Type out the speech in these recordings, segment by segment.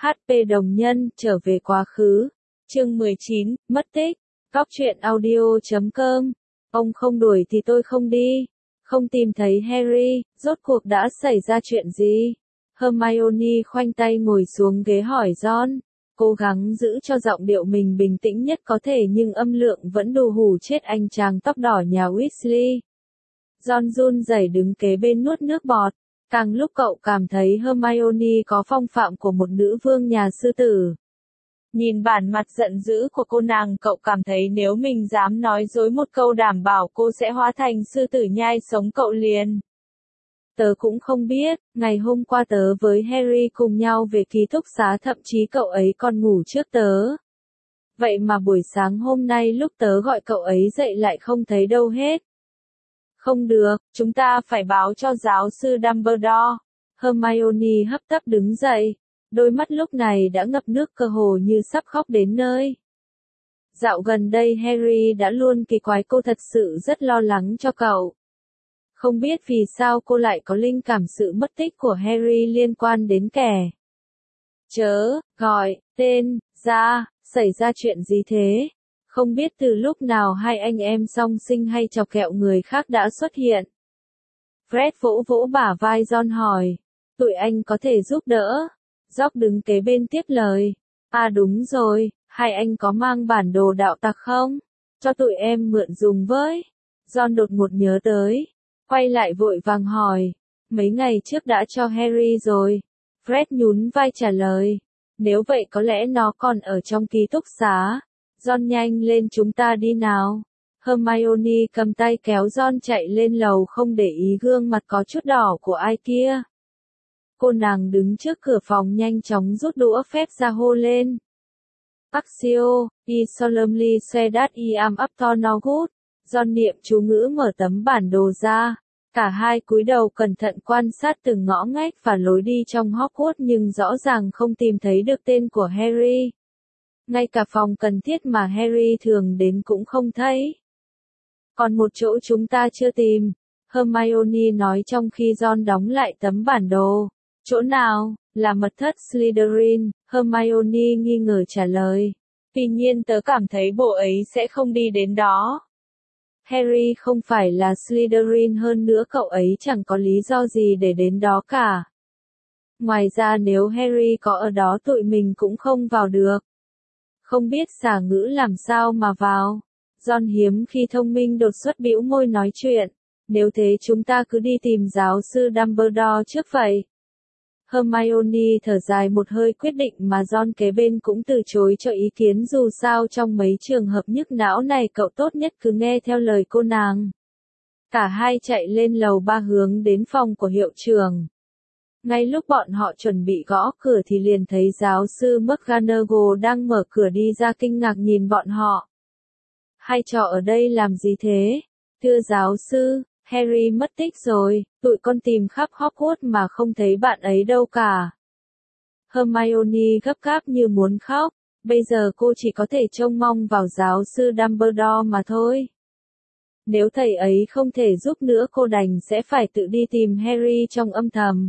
HP đồng nhân, trở về quá khứ. Chương 19, mất tích. Góc truyện audio.com. Ông không đuổi thì tôi không đi. Không tìm thấy Harry, rốt cuộc đã xảy ra chuyện gì? Hermione khoanh tay ngồi xuống ghế hỏi Ron. Cố gắng giữ cho giọng điệu mình bình tĩnh nhất có thể nhưng âm lượng vẫn đủ hù chết anh chàng tóc đỏ nhà Weasley. Ron run rẩy đứng kế bên nuốt nước bọt. Càng lúc cậu cảm thấy Hermione có phong phạm của một nữ vương nhà sư tử. Nhìn bản mặt giận dữ của cô nàng, cậu cảm thấy nếu mình dám nói dối một câu đảm bảo cô sẽ hóa thành sư tử nhai sống cậu liền. Tớ cũng không biết, ngày hôm qua tớ với Harry cùng nhau về ký túc xá, thậm chí cậu ấy còn ngủ trước tớ. Vậy mà buổi sáng hôm nay lúc tớ gọi cậu ấy dậy lại không thấy đâu hết. Không được, chúng ta phải báo cho giáo sư Dumbledore. Hermione hấp tấp đứng dậy. Đôi mắt lúc này đã ngập nước cơ hồ như sắp khóc đến nơi. Dạo gần đây Harry đã luôn kỳ quái, cô thật sự rất lo lắng cho cậu. Không biết vì sao cô lại có linh cảm sự mất tích của Harry liên quan đến kẻ. Chớ, gọi, tên, ra, xảy ra chuyện gì thế? Không biết từ lúc nào hai anh em song sinh hay chọc kẹo người khác đã xuất hiện. Fred vỗ vỗ bả vai Ron hỏi. Tụi anh có thể giúp đỡ. George đứng kế bên tiếp lời. À đúng rồi, hai anh có mang bản đồ đạo tặc không? Cho tụi em mượn dùng với. Ron đột ngột nhớ tới. Quay lại vội vàng hỏi. Mấy ngày trước đã cho Harry rồi. Fred nhún vai trả lời. Nếu vậy có lẽ nó còn ở trong ký túc xá. Ron nhanh lên, chúng ta đi nào. Hermione cầm tay kéo Ron chạy lên lầu, không để ý gương mặt có chút đỏ của ai kia. Cô nàng đứng trước cửa phòng nhanh chóng rút đũa phép ra hô lên. Accio, I solemnly swear that I am up to no good. Ron niệm chú ngữ mở tấm bản đồ ra. Cả hai cúi đầu cẩn thận quan sát từng ngõ ngách và lối đi trong Hogwarts nhưng rõ ràng không tìm thấy được tên của Harry. Ngay cả phòng cần thiết mà Harry thường đến cũng không thấy. Còn một chỗ chúng ta chưa tìm, Hermione nói trong khi Ron đóng lại tấm bản đồ. Chỗ nào? Là mật thất Slytherin, Hermione nghi ngờ trả lời. Tuy nhiên tớ cảm thấy bộ ấy sẽ không đi đến đó. Harry không phải là Slytherin, hơn nữa cậu ấy chẳng có lý do gì để đến đó cả. Ngoài ra nếu Harry có ở đó tụi mình cũng không vào được. Không biết xả ngữ làm sao mà vào. Ron hiếm khi thông minh đột xuất bĩu môi nói chuyện. Nếu thế chúng ta cứ đi tìm giáo sư Dumbledore trước vậy. Hermione thở dài một hơi, quyết định mà Ron kế bên cũng từ chối cho ý kiến, dù sao trong mấy trường hợp nhức não này cậu tốt nhất cứ nghe theo lời cô nàng. Cả hai chạy lên lầu 3 hướng đến phòng của hiệu trưởng. Ngay lúc bọn họ chuẩn bị gõ cửa thì liền thấy giáo sư McGonagall đang mở cửa đi ra, kinh ngạc nhìn bọn họ. Hai trò ở đây làm gì thế? Thưa giáo sư, Harry mất tích rồi, tụi con tìm khắp Hogwarts mà không thấy bạn ấy đâu cả. Hermione gấp gáp như muốn khóc, bây giờ cô chỉ có thể trông mong vào giáo sư Dumbledore mà thôi. Nếu thầy ấy không thể giúp nữa cô đành sẽ phải tự đi tìm Harry trong âm thầm.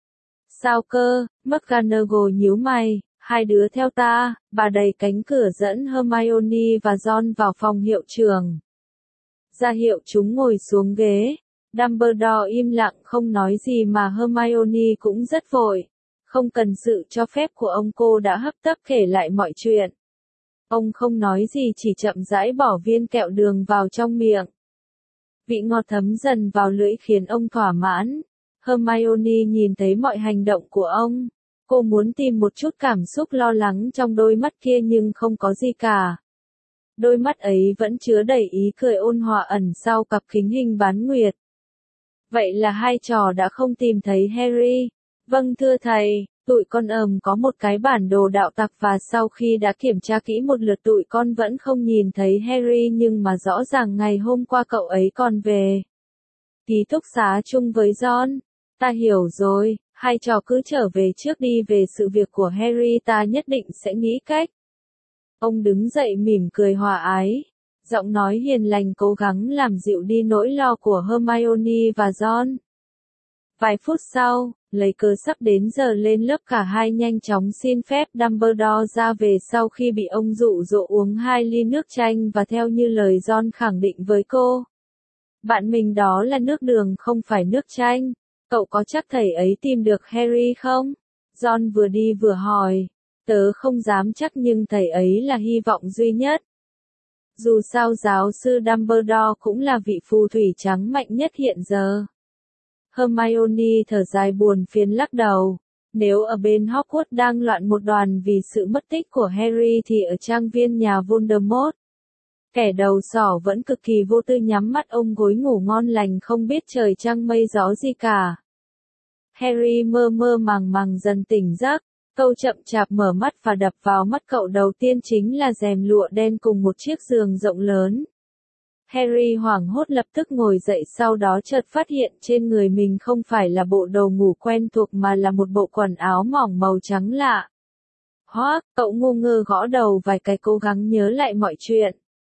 Sao cơ? McGonagall nhíu mày. Hai đứa theo ta. Bà đẩy cánh cửa dẫn Hermione và Ron vào phòng hiệu trưởng. Ra hiệu chúng ngồi xuống ghế. Dumbledore im lặng không nói gì mà Hermione cũng rất vội. Không cần sự cho phép của ông, cô đã hấp tấp kể lại mọi chuyện. Ông không nói gì, chỉ chậm rãi bỏ viên kẹo đường vào trong miệng. Vị ngọt thấm dần vào lưỡi khiến ông thỏa mãn. Hermione nhìn thấy mọi hành động của ông. Cô muốn tìm một chút cảm xúc lo lắng trong đôi mắt kia nhưng không có gì cả. Đôi mắt ấy vẫn chứa đầy ý cười ôn hòa ẩn sau cặp kính hình bán nguyệt. Vậy là hai trò đã không tìm thấy Harry. Vâng thưa thầy, tụi con có một cái bản đồ đạo tặc và sau khi đã kiểm tra kỹ một lượt tụi con vẫn không nhìn thấy Harry, nhưng mà rõ ràng ngày hôm qua cậu ấy còn về ký túc xá chung với Ron. Ta hiểu rồi, hai trò cứ trở về trước đi, về sự việc của Harry ta nhất định sẽ nghĩ cách. Ông đứng dậy mỉm cười hòa ái. Giọng nói hiền lành cố gắng làm dịu đi nỗi lo của Hermione và Ron. Vài phút sau, Lấy cớ sắp đến giờ lên lớp cả hai nhanh chóng xin phép Dumbledore ra về sau khi bị ông dụ dỗ uống 2 ly nước chanh và theo như lời Ron khẳng định với cô. Bạn mình đó là nước đường không phải nước chanh. Cậu có chắc thầy ấy tìm được Harry không? Ron vừa đi vừa hỏi. Tớ không dám chắc nhưng thầy ấy là hy vọng duy nhất. Dù sao giáo sư Dumbledore cũng là vị phù thủy trắng mạnh nhất hiện giờ. Hermione thở dài buồn phiền lắc đầu. Nếu ở bên Hogwarts đang loạn một đoàn vì sự mất tích của Harry thì ở trang viên nhà Voldemort. Kẻ đầu sỏ vẫn cực kỳ vô tư nhắm mắt ôm gối ngủ ngon lành không biết trời trăng mây gió gì cả. Harry mơ mơ màng dần tỉnh giấc. Câu chậm chạp mở mắt và đập vào mắt cậu đầu tiên chính là rèm lụa đen cùng một chiếc giường rộng lớn. Harry hoảng hốt lập tức ngồi dậy sau đó chợt phát hiện trên người mình không phải là bộ đồ ngủ quen thuộc mà là một bộ quần áo mỏng màu trắng lạ. Hoác, cậu ngu ngơ gõ đầu vài cái cố gắng nhớ lại mọi chuyện.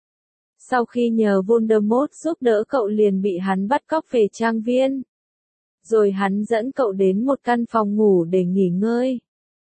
Sau khi nhờ Voldemort giúp đỡ cậu liền bị hắn bắt cóc về trang viên. Rồi hắn dẫn cậu đến một căn phòng ngủ để nghỉ ngơi.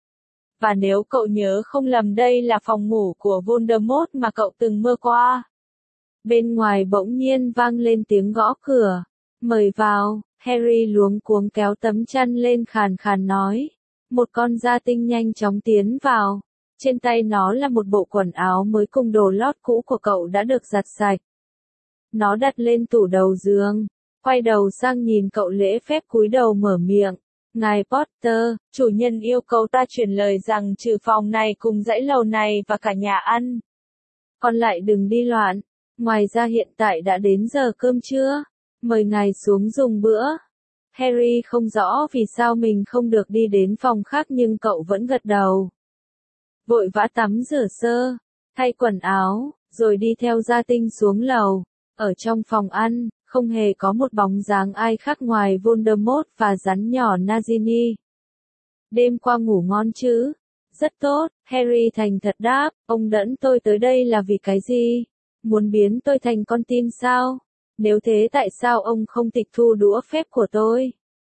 Và nếu cậu nhớ không lầm đây là phòng ngủ của Voldemort mà cậu từng mơ qua. Bên ngoài bỗng nhiên vang lên tiếng gõ cửa. Mời vào, Harry luống cuống kéo tấm chăn lên khàn khàn nói. Một con gia tinh nhanh chóng tiến vào. Trên tay nó là một bộ quần áo mới cùng đồ lót cũ của cậu đã được giặt sạch. Nó đặt lên tủ đầu giường. Quay đầu sang nhìn cậu lễ phép cúi đầu mở miệng. Ngài Potter, chủ nhân yêu cầu ta truyền lời rằng trừ phòng này cùng dãy lầu này và cả nhà ăn. Còn lại đừng đi loạn. Ngoài ra hiện tại đã đến giờ cơm trưa. Mời ngài xuống dùng bữa. Harry không rõ vì sao mình không được đi đến phòng khác nhưng cậu vẫn gật đầu. Vội vã tắm rửa sơ, thay quần áo, rồi đi theo gia tinh xuống lầu. Ở trong phòng ăn, không hề có một bóng dáng ai khác ngoài Voldemort và rắn nhỏ Nagini. Đêm qua ngủ ngon chứ? Rất tốt, Harry thành thật đáp, ông dẫn tôi tới đây là vì cái gì? Muốn biến tôi thành con tin sao? Nếu thế tại sao ông không tịch thu đũa phép của tôi?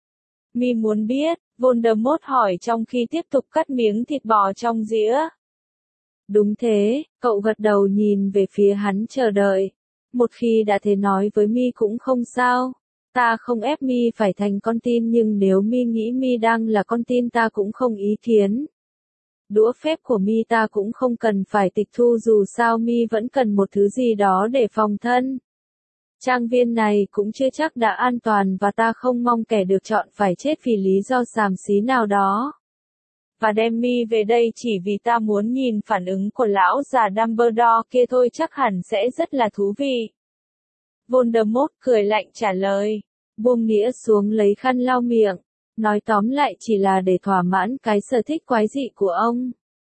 Mi muốn biết, Voldemort hỏi trong khi tiếp tục cắt miếng thịt bò trong dĩa. Đúng thế, cậu gật đầu nhìn về phía hắn chờ đợi. Một khi đã thế nói với Mi cũng không sao. Ta không ép Mi phải thành con tin nhưng nếu Mi nghĩ Mi đang là con tin ta cũng không ý kiến. Đũa phép của Mi ta cũng không cần phải tịch thu dù sao Mi vẫn cần một thứ gì đó để phòng thân. Trang viên này cũng chưa chắc đã an toàn và ta không mong kẻ được chọn phải chết vì lý do xàm xí nào đó. Và đem Mi về đây chỉ vì ta muốn nhìn phản ứng của lão già Dumbledore kia thôi chắc hẳn sẽ rất là thú vị. Voldemort cười lạnh trả lời. Buông đĩa xuống lấy khăn lau miệng. Nói tóm lại chỉ là để thỏa mãn cái sở thích quái dị của ông.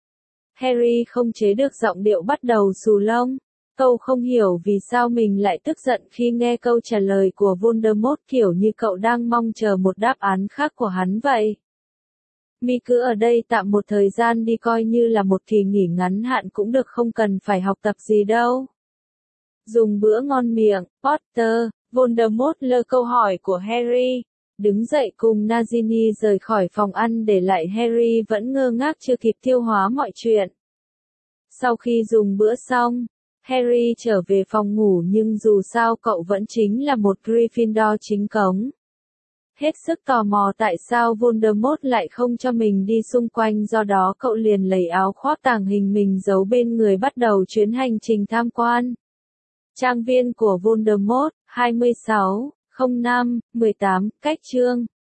Harry không chế được giọng điệu bắt đầu xù lông. Cậu không hiểu vì sao mình lại tức giận khi nghe câu trả lời của Voldemort kiểu như cậu đang mong chờ một đáp án khác của hắn vậy. Mi cứ ở đây tạm một thời gian đi coi như là một kỳ nghỉ ngắn hạn cũng được không cần phải học tập gì đâu. Dùng bữa ngon miệng, Potter, Voldemort lơ câu hỏi của Harry. Đứng dậy cùng Nagini rời khỏi phòng ăn để lại Harry vẫn ngơ ngác chưa kịp tiêu hóa mọi chuyện. Sau khi dùng bữa xong, Harry trở về phòng ngủ nhưng dù sao cậu vẫn chính là một Gryffindor chính cống. Hết sức tò mò tại sao Voldemort lại không cho mình đi xung quanh do đó cậu liền lấy áo khoác tàng hình mình giấu bên người bắt đầu chuyến hành trình tham quan. Trang viên của Voldemort, 26/05/18, cách chương.